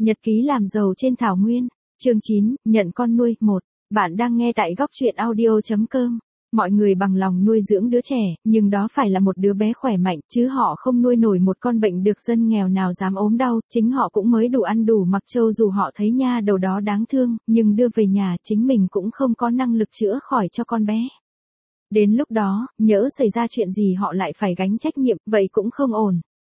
Nhật ký làm giàu trên thảo nguyên, chương 9, nhận con nuôi, 1. Bạn đang nghe tại góc truyện audio.com. Mọi người bằng lòng nuôi dưỡng đứa trẻ, nhưng đó phải là một đứa bé khỏe mạnh, chứ họ không nuôi nổi một con bệnh được dân nghèo nào dám ốm đau, chính họ cũng mới đủ ăn đủ mặc trâu dù họ thấy nha đầu đó đáng thương, nhưng đưa về nhà chính mình cũng không có năng lực chữa khỏi cho con bé. Đến lúc đó, nhỡ xảy ra chuyện gì họ lại phải gánh trách nhiệm, vậy cũng không ổn.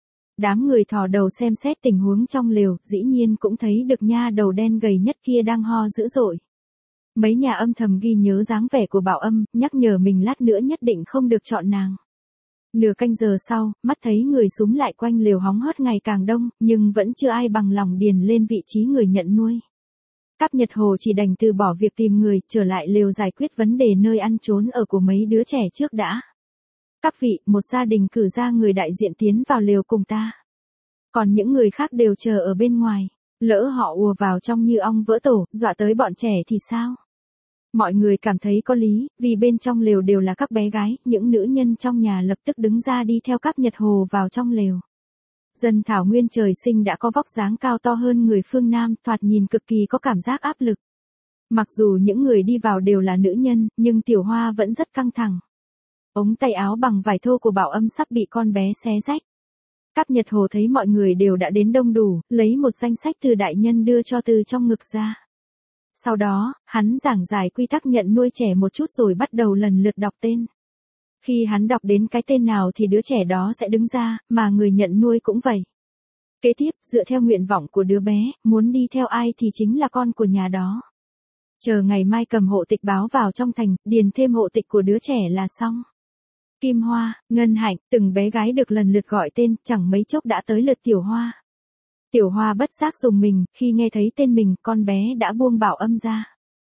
Đám người thò đầu xem xét tình huống trong lều, dĩ nhiên cũng thấy được nha đầu đen gầy nhất kia đang ho dữ dội. Mấy nhà âm thầm ghi nhớ dáng vẻ của Bảo Âm, nhắc nhở mình lát nữa nhất định không được chọn nàng. Nửa canh giờ sau, mắt thấy người súm lại quanh lều hóng hớt ngày càng đông, nhưng vẫn chưa ai bằng lòng điền lên vị trí người nhận nuôi. Cáp Nhật Hồ chỉ đành từ bỏ việc tìm người, trở lại lều giải quyết vấn đề nơi ăn trốn ở của mấy đứa trẻ trước đã. Các vị, một gia đình cử ra người đại diện tiến vào lều cùng ta. Còn những người khác đều chờ ở bên ngoài. Lỡ họ ùa vào trong như ong vỡ tổ, dọa tới bọn trẻ thì sao? Mọi người cảm thấy có lý, vì bên trong lều đều là các bé gái, những nữ nhân trong nhà lập tức đứng ra đi theo Cáp Nhật Hồ vào trong lều. Dân thảo nguyên trời sinh đã có vóc dáng cao to hơn người phương Nam, thoạt nhìn cực kỳ có cảm giác áp lực. Mặc dù những người đi vào đều là nữ nhân, nhưng Tiểu Hoa vẫn rất căng thẳng. Ống tay áo bằng vải thô của Bảo Âm sắp bị con bé xé rách. Cáp Nhật Hồ thấy mọi người đều đã đến đông đủ, lấy một danh sách từ đại nhân đưa cho từ trong ngực ra. Sau đó, hắn giảng giải quy tắc nhận nuôi trẻ một chút rồi bắt đầu lần lượt đọc tên. Khi hắn đọc đến cái tên nào thì đứa trẻ đó sẽ đứng ra, mà người nhận nuôi cũng vậy. Kế tiếp, dựa theo nguyện vọng của đứa bé, muốn đi theo ai thì chính là con của nhà đó. Chờ ngày mai cầm hộ tịch báo vào trong thành, điền thêm hộ tịch của đứa trẻ là xong. Kim Hoa, Ngân Hạnh, từng bé gái được lần lượt gọi tên, chẳng mấy chốc đã tới lượt Tiểu Hoa. Tiểu Hoa bất giác rùng mình, khi nghe thấy tên mình, con bé đã buông Bảo Âm ra.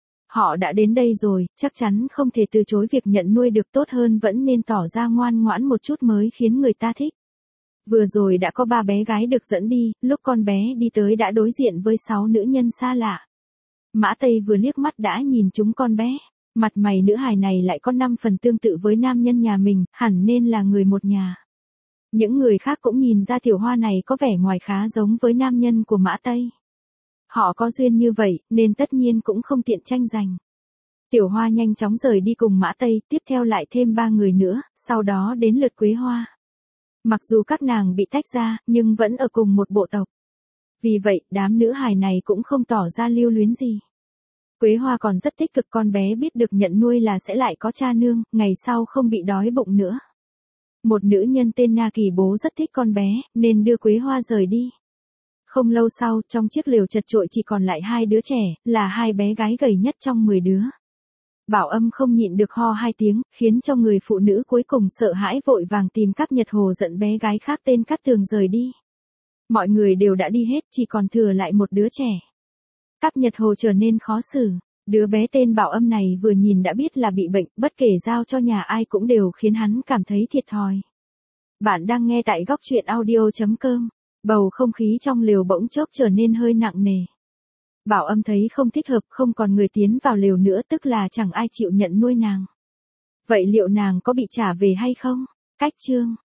Họ đã đến đây rồi, chắc chắn không thể từ chối việc nhận nuôi được, tốt hơn vẫn nên tỏ ra ngoan ngoãn một chút mới khiến người ta thích. Vừa rồi đã có 3 bé gái được dẫn đi, lúc con bé đi tới đã đối diện với 6 nữ nhân xa lạ. Mã Tây vừa liếc mắt đã nhìn trúng con bé. Mặt mày nữ hài này lại có 5 phần tương tự với nam nhân nhà mình, hẳn nên là người một nhà. Những người khác cũng nhìn ra Tiểu Hoa này có vẻ ngoài khá giống với nam nhân của Mã Tây. Họ có duyên như vậy, nên tất nhiên cũng không tiện tranh giành. Tiểu Hoa nhanh chóng rời đi cùng Mã Tây, tiếp theo lại thêm 3 người nữa, sau đó đến lượt Quế Hoa. Mặc dù các nàng bị tách ra, nhưng vẫn ở cùng một bộ tộc. Vì vậy, đám nữ hài này cũng không tỏ ra lưu luyến gì. Quế Hoa còn rất tích cực, con bé biết được nhận nuôi là sẽ lại có cha nương, ngày sau không bị đói bụng nữa. Một nữ nhân tên Na Kỳ bố rất thích con bé, nên đưa Quế Hoa rời đi. Không lâu sau, trong chiếc lều chật chội chỉ còn lại 2 đứa trẻ, là 2 bé gái gầy nhất trong 10 đứa. Bảo Âm không nhịn được ho 2 tiếng, khiến cho người phụ nữ cuối cùng sợ hãi vội vàng tìm Cáp Nhật Hồ dẫn bé gái khác tên Cát Tường rời đi. Mọi người đều đã đi hết, chỉ còn thừa lại một đứa trẻ. Cáp Nhật Hồ trở nên khó xử. Đứa bé tên Bảo Âm này vừa nhìn đã biết là bị bệnh, bất kể giao cho nhà ai cũng đều khiến hắn cảm thấy thiệt thòi. Bạn đang nghe tại góc truyện audio.com. Bầu không khí trong lều bỗng chốc trở nên hơi nặng nề. Bảo Âm thấy không thích hợp, không còn người tiến vào lều nữa, tức là chẳng ai chịu nhận nuôi nàng. Vậy liệu nàng có bị trả về hay không? Cách chương